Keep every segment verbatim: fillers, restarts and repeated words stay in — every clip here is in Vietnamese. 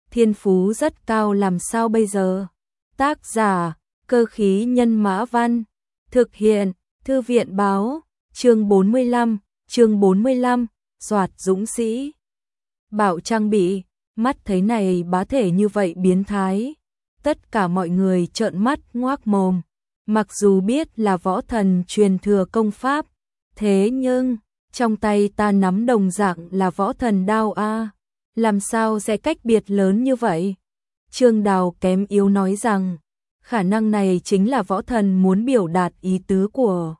thiên phú rất cao làm sao bây giờ? Tác giả, Cơ khí nhân mã văn, thực hiện, Thư viện báo, chương bốn mươi lăm, chương bốn mươi lăm, Soạt dũng sĩ. Bảo trang bị, mắt thấy này bá thể như vậy biến thái. Tất cả mọi người trợn mắt ngoác mồm, mặc dù biết là võ thần truyền thừa công pháp, thế nhưng, trong tay ta nắm đồng dạng là võ thần đao a, làm sao sẽ cách biệt lớn như vậy? Trương Đào kém yếu nói rằng, khả năng này chính là võ thần muốn biểu đạt ý tứ của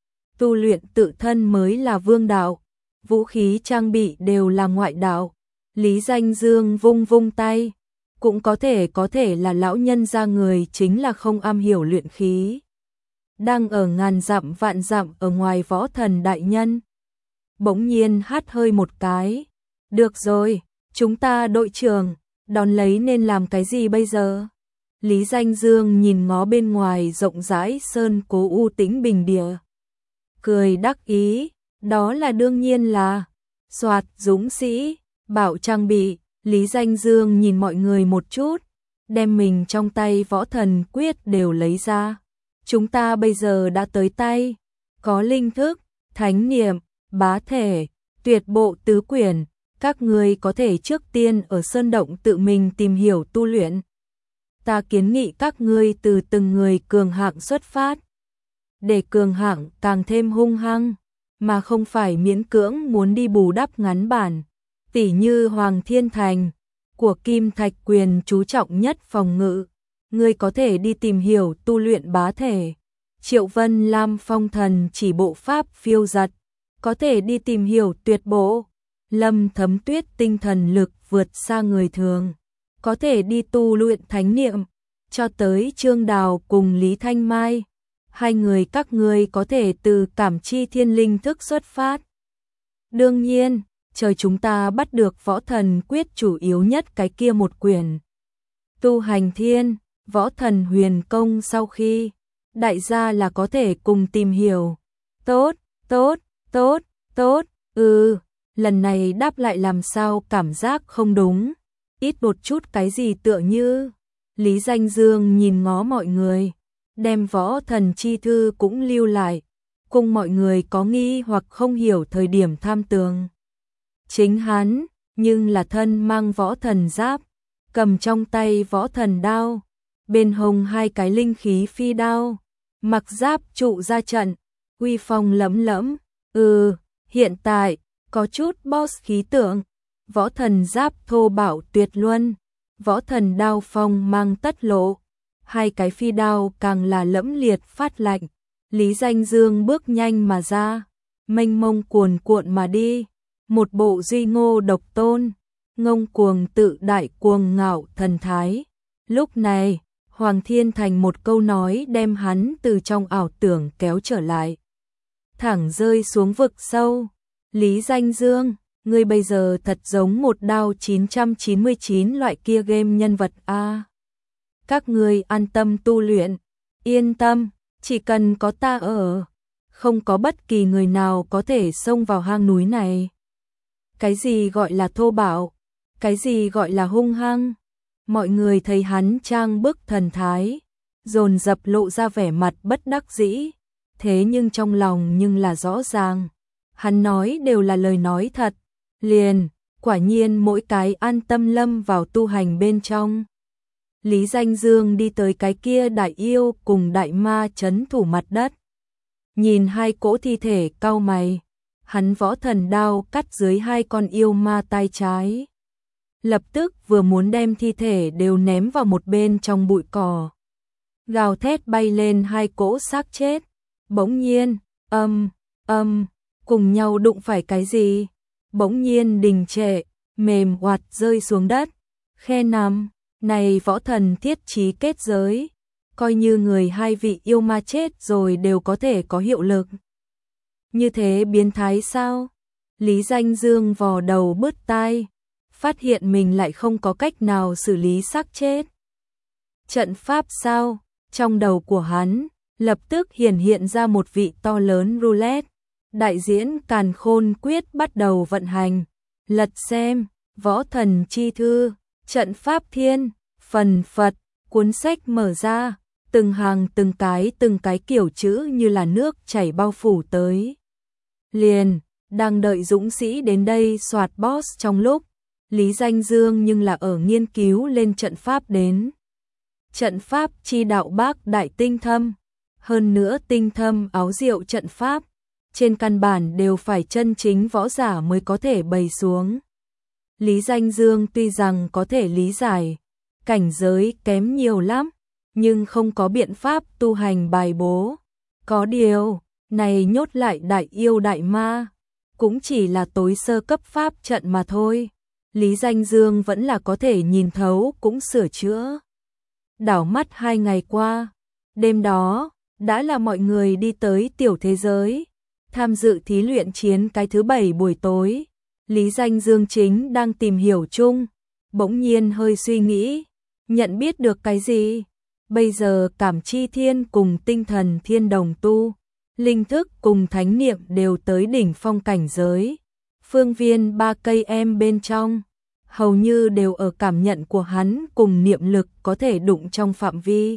tu luyện tự thân mới là vương đạo, vũ khí trang bị đều là ngoại đạo. Lý Danh Dương vung vung tay, cũng có thể có thể là lão nhân gia người chính là không am hiểu luyện khí. Đang ở ngàn dặm vạn dặm ở ngoài võ thần đại nhân. Bỗng nhiên hắt hơi một cái. Được rồi, chúng ta đội trưởng, đón lấy nên làm cái gì bây giờ? Lý Danh Dương nhìn ngó bên ngoài rộng rãi sơn cố u tĩnh bình địa. Cười đắc ý, đó là đương nhiên là Soạt dũng sĩ, bảo trang bị. Lý Danh Dương nhìn mọi người một chút, đem mình trong tay võ thần quyết đều lấy ra. Chúng ta bây giờ đã tới tay, có linh thức, thánh niệm, bá thể, tuyệt bộ tứ quyển, các người có thể trước tiên ở sơn động tự mình tìm hiểu tu luyện. Ta kiến nghị các ngươi từ từng người cường hạng xuất phát, để cường hạng càng thêm hung hăng, mà không phải miễn cưỡng muốn đi bù đắp ngắn bản. Tỷ như Hoàng Thiên Thành, của Kim Thạch Quyền chú trọng nhất phòng ngự, ngươi có thể đi tìm hiểu tu luyện bá thể. Triệu Vân Lam phong thần chỉ bộ pháp phiêu giật, có thể đi tìm hiểu tuyệt bộ. Lâm Thấm Tuyết tinh thần lực vượt xa người thường, có thể đi tu luyện thánh niệm. Cho tới Trương Đào cùng Lý Thanh Mai, hai người các ngươi có thể từ cảm chi thiên linh thức xuất phát. Đương nhiên, trời chúng ta bắt được võ thần quyết chủ yếu nhất cái kia một quyển. Tu hành thiên, võ thần huyền công sau khi, đại gia là có thể cùng tìm hiểu. Tốt, tốt, tốt, tốt, ừ, lần này đáp lại làm sao cảm giác không đúng. Ít một chút cái gì tựa như, Lý Danh Dương nhìn ngó mọi người, đem võ thần chi thư cũng lưu lại, cùng mọi người có nghi hoặc không hiểu thời điểm tham tường. Chính hắn, nhưng là thân mang võ thần giáp, cầm trong tay võ thần đao, bên hông hai cái linh khí phi đao, mặc giáp trụ ra trận, uy phong lẫm lẫm. Ừ, hiện tại, có chút boss khí tượng, võ thần giáp thô bạo tuyệt luân, võ thần đao phong mang tất lộ, hai cái phi đao càng là lẫm liệt phát lạnh. Lý Danh Dương bước nhanh mà ra, mênh mông cuồn cuộn mà đi. Một bộ duy ngô độc tôn, ngông cuồng tự đại cuồng ngạo thần thái. Lúc này, Hoàng Thiên Thành một câu nói đem hắn từ trong ảo tưởng kéo trở lại. Thẳng rơi xuống vực sâu. Lý Danh Dương, ngươi bây giờ thật giống một đao chín trăm chín mươi chín loại kia game nhân vật a. Các ngươi an tâm tu luyện, yên tâm, chỉ cần có ta ở, không có bất kỳ người nào có thể xông vào hang núi này. Cái gì gọi là thô bạo? Cái gì gọi là hung hăng? Mọi người thấy hắn trang bức thần thái, dồn dập lộ ra vẻ mặt bất đắc dĩ. Thế nhưng trong lòng nhưng là rõ ràng. Hắn nói đều là lời nói thật. Liền, quả nhiên mỗi cái an tâm lâm vào tu hành bên trong. Lý Danh Dương đi tới cái kia đại yêu cùng đại ma trấn thủ mặt đất. Nhìn hai cỗ thi thể cau mày. Hắn võ thần đao cắt dưới hai con yêu ma tay trái. Lập tức vừa muốn đem thi thể đều ném vào một bên trong bụi cỏ. Gào thét bay lên hai cỗ xác chết. Bỗng nhiên, âm, âm, cùng nhau đụng phải cái gì? Bỗng nhiên đình trệ, mềm oạt rơi xuống đất. Khe nằm, này võ thần thiết trí kết giới. Coi như người hai vị yêu ma chết rồi đều có thể có hiệu lực. Như thế biến thái sao? Lý Danh Dương vò đầu bứt tai, phát hiện mình lại không có cách nào xử lý xác chết. Trận pháp sao? Trong đầu của hắn, lập tức hiển hiện ra một vị to lớn roulette. Đại diễn Càn Khôn Quyết bắt đầu vận hành. Lật xem, võ thần chi thư, Trận pháp thiên, phần phật, cuốn sách mở ra, từng hàng từng cái từng cái kiểu chữ như là nước chảy bao phủ tới. Liền, đang đợi dũng sĩ đến đây soạt boss trong lúc, Lý Danh Dương nhưng là ở nghiên cứu lên trận pháp đến. Trận pháp chi đạo bác đại tinh thâm, hơn nữa tinh thâm áo diệu trận pháp, trên căn bản đều phải chân chính võ giả mới có thể bày xuống. Lý Danh Dương tuy rằng có thể lý giải, cảnh giới kém nhiều lắm, nhưng không có biện pháp tu hành bài bố. Có điều, này nhốt lại đại yêu đại ma, cũng chỉ là tối sơ cấp pháp trận mà thôi. Lý Danh Dương vẫn là có thể nhìn thấu cũng sửa chữa. Đảo mắt hai ngày qua, đêm đó, đã là mọi người đi tới tiểu thế giới, tham dự thí luyện chiến cái thứ bảy buổi tối. Lý Danh Dương chính đang tìm hiểu chung, bỗng nhiên hơi suy nghĩ, nhận biết được cái gì. Bây giờ cảm chi thiên cùng tinh thần thiên đồng tu, linh thức cùng thánh niệm đều tới đỉnh phong cảnh giới. Phương viên ba cây em bên trong, hầu như đều ở cảm nhận của hắn cùng niệm lực có thể đụng trong phạm vi.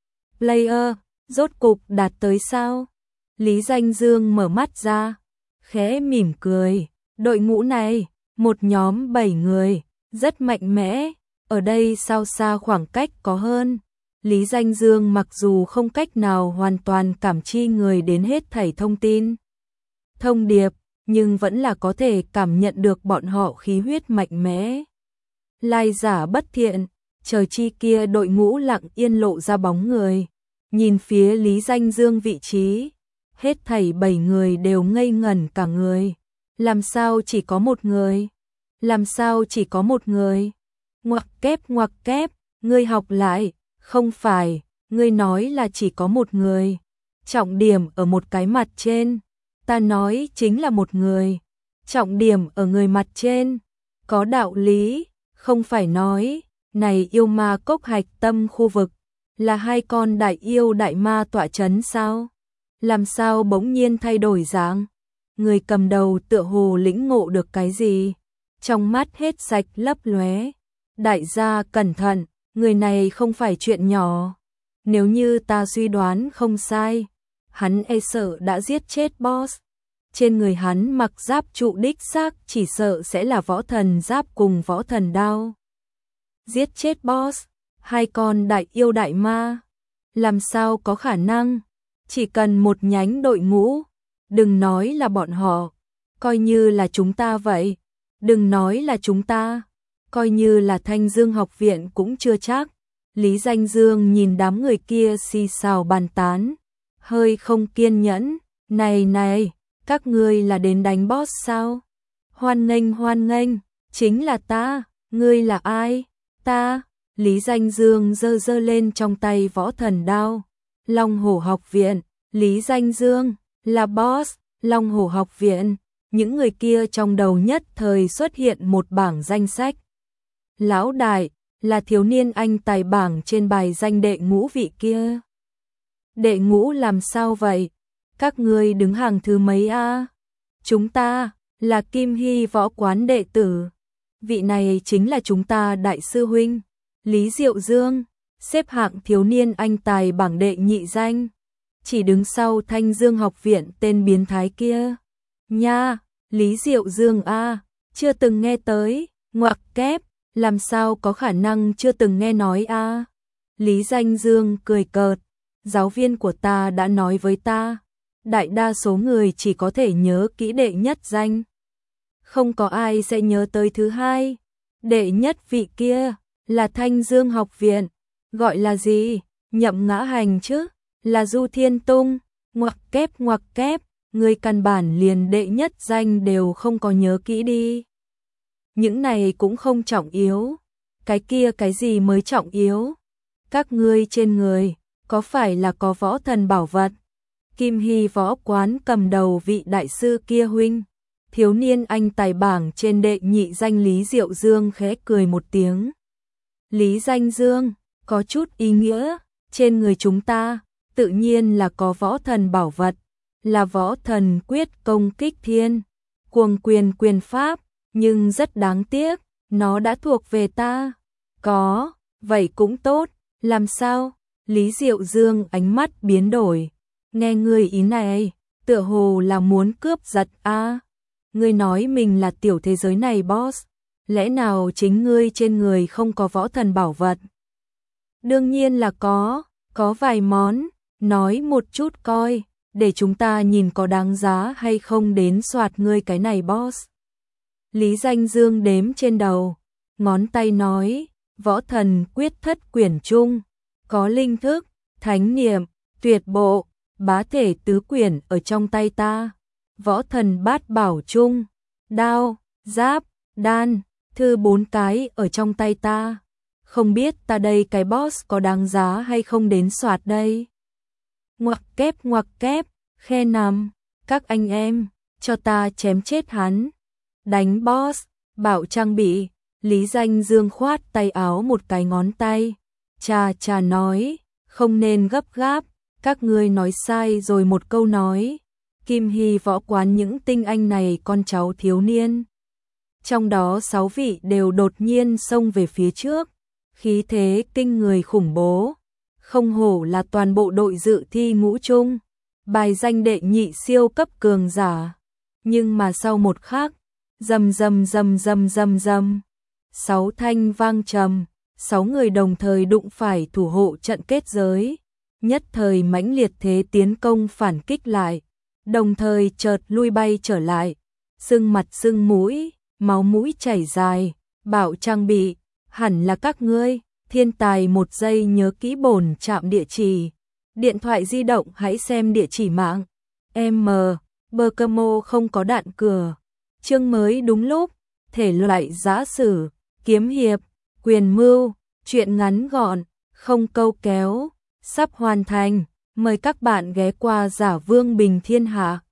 Player, rốt cục đạt tới sao? Lý Danh Dương mở mắt ra, khẽ mỉm cười. Đội ngũ này, một nhóm bảy người, rất mạnh mẽ, ở đây sao xa khoảng cách có hơn. Lý Danh Dương mặc dù không cách nào hoàn toàn cảm chi người đến hết thảy thông tin, thông điệp, nhưng vẫn là có thể cảm nhận được bọn họ khí huyết mạnh mẽ. Lai giả bất thiện, trời chi kia đội ngũ lặng yên lộ ra bóng người, nhìn phía Lý Danh Dương vị trí, hết thảy bảy người đều ngây ngẩn cả người. Làm sao chỉ có một người? Làm sao chỉ có một người? Ngoặc kép ngoặc kép, ngươi học lại, không phải, ngươi nói là chỉ có một người. Trọng điểm ở một cái mặt trên, ta nói chính là một người. Trọng điểm ở người mặt trên, có đạo lý, không phải nói, này yêu ma cốc hạch tâm khu vực, là hai con đại yêu đại ma tọa chấn sao? Làm sao bỗng nhiên thay đổi dáng? Người cầm đầu tựa hồ lĩnh ngộ được cái gì, trong mắt hết sạch lấp lóe. Đại gia cẩn thận, người này không phải chuyện nhỏ. Nếu như ta suy đoán không sai, hắn e sợ đã giết chết boss. Trên người hắn mặc giáp trụ đích xác chỉ sợ sẽ là võ thần giáp cùng võ thần đao. Giết chết boss, hai con đại yêu đại ma. Làm sao có khả năng, chỉ cần một nhánh đội ngũ. Đừng nói là bọn họ, coi như là chúng ta vậy. Đừng nói là chúng ta, coi như là Thanh Dương học viện cũng chưa chắc. Lý Danh Dương nhìn đám người kia xì xào bàn tán, hơi không kiên nhẫn. Này này, các ngươi là đến đánh boss sao? Hoan nghênh hoan nghênh, chính là ta, ngươi là ai? Ta, Lý Danh Dương giơ giơ lên trong tay võ thần đao. Long Hổ học viện, Lý Danh Dương là boss, Long Hổ học viện. Những người kia trong đầu nhất thời xuất hiện một bảng danh sách. Lão đại, là thiếu niên anh tài bảng trên bài danh đệ ngũ vị kia. Đệ ngũ làm sao vậy? Các ngươi đứng hàng thứ mấy a? Chúng ta, là Kim Hy võ quán đệ tử. Vị này chính là chúng ta đại sư huynh, Lý Diệu Dương, xếp hạng thiếu niên anh tài bảng đệ nhị danh. Chỉ đứng sau Thanh Dương học viện tên biến thái kia. Nha, Lý Diệu Dương a, chưa từng nghe tới, ngoặc kép, làm sao có khả năng chưa từng nghe nói a? Lý Danh Dương cười cợt, giáo viên của ta đã nói với ta, đại đa số người chỉ có thể nhớ kỹ đệ nhất danh. Không có ai sẽ nhớ tới thứ hai. Đệ nhất vị kia, là Thanh Dương học viện, gọi là gì? Nhậm Ngã Hành chứ, là Du Thiên Tung, ngoặc kép ngoặc kép, người căn bản liền đệ nhất danh đều không có nhớ kỹ đi. Những này cũng không trọng yếu, cái kia cái gì mới trọng yếu? Các ngươi trên người, có phải là có võ thần bảo vật? Kim Hy võ quán cầm đầu vị đại sư kia huynh, thiếu niên anh tài bảng trên đệ nhị danh Lý Diệu Dương khẽ cười một tiếng. Lý Danh Dương, có chút ý nghĩa, trên người chúng ta, tự nhiên là có võ thần bảo vật, là võ thần quyết công kích thiên, cuồng quyền quyền pháp, nhưng rất đáng tiếc, nó đã thuộc về ta. Có, vậy cũng tốt, làm sao? Lý Diệu Dương ánh mắt biến đổi. Nghe ngươi ý này, tựa hồ là muốn cướp giật a. À, ngươi nói mình là tiểu thế giới này boss, lẽ nào chính ngươi trên người không có võ thần bảo vật? Đương nhiên là có, có vài món, nói một chút coi, để chúng ta nhìn có đáng giá hay không đến soạt ngươi cái này boss. Lý Danh Dương đếm trên đầu, ngón tay nói, võ thần quyết thất quyển chung, có linh thức, thánh niệm, tuyệt bộ, bá thể tứ quyển ở trong tay ta. Võ thần bát bảo chung, đao, giáp, đan, thư bốn cái ở trong tay ta. Không biết ta đây cái boss có đáng giá hay không đến soạt đây. Ngoặc kép ngoặc kép, khe nằm, các anh em, cho ta chém chết hắn. Đánh boss, bảo trang bị, Lý Danh Dương khoát tay áo một cái ngón tay. Chà chà nói, không nên gấp gáp, các ngươi nói sai rồi một câu nói. Kim Hy võ quán những tinh anh này con cháu thiếu niên. Trong đó sáu vị đều đột nhiên xông về phía trước, khí thế kinh người khủng bố. Không hổ là toàn bộ đội dự thi ngũ chung, bài danh đệ nhị siêu cấp cường giả. Nhưng mà sau một khắc, rầm rầm rầm rầm rầm rầm, sáu thanh vang trầm, sáu người đồng thời đụng phải thủ hộ trận kết giới, nhất thời mãnh liệt thế tiến công phản kích lại, đồng thời chợt lui bay trở lại, sưng mặt sưng mũi, máu mũi chảy dài, bảo trang bị, hẳn là các ngươi, thiên tài một giây nhớ kỹ bổn trạm địa chỉ, điện thoại di động hãy xem địa chỉ mạng, M, bờ cơ mô không có đạn cửa, chương mới đúng lúc, thể loại giã sử, kiếm hiệp, quyền mưu, truyện ngắn gọn, không câu kéo, sắp hoàn thành, mời các bạn ghé qua Giả Vương Bình Thiên Hạ.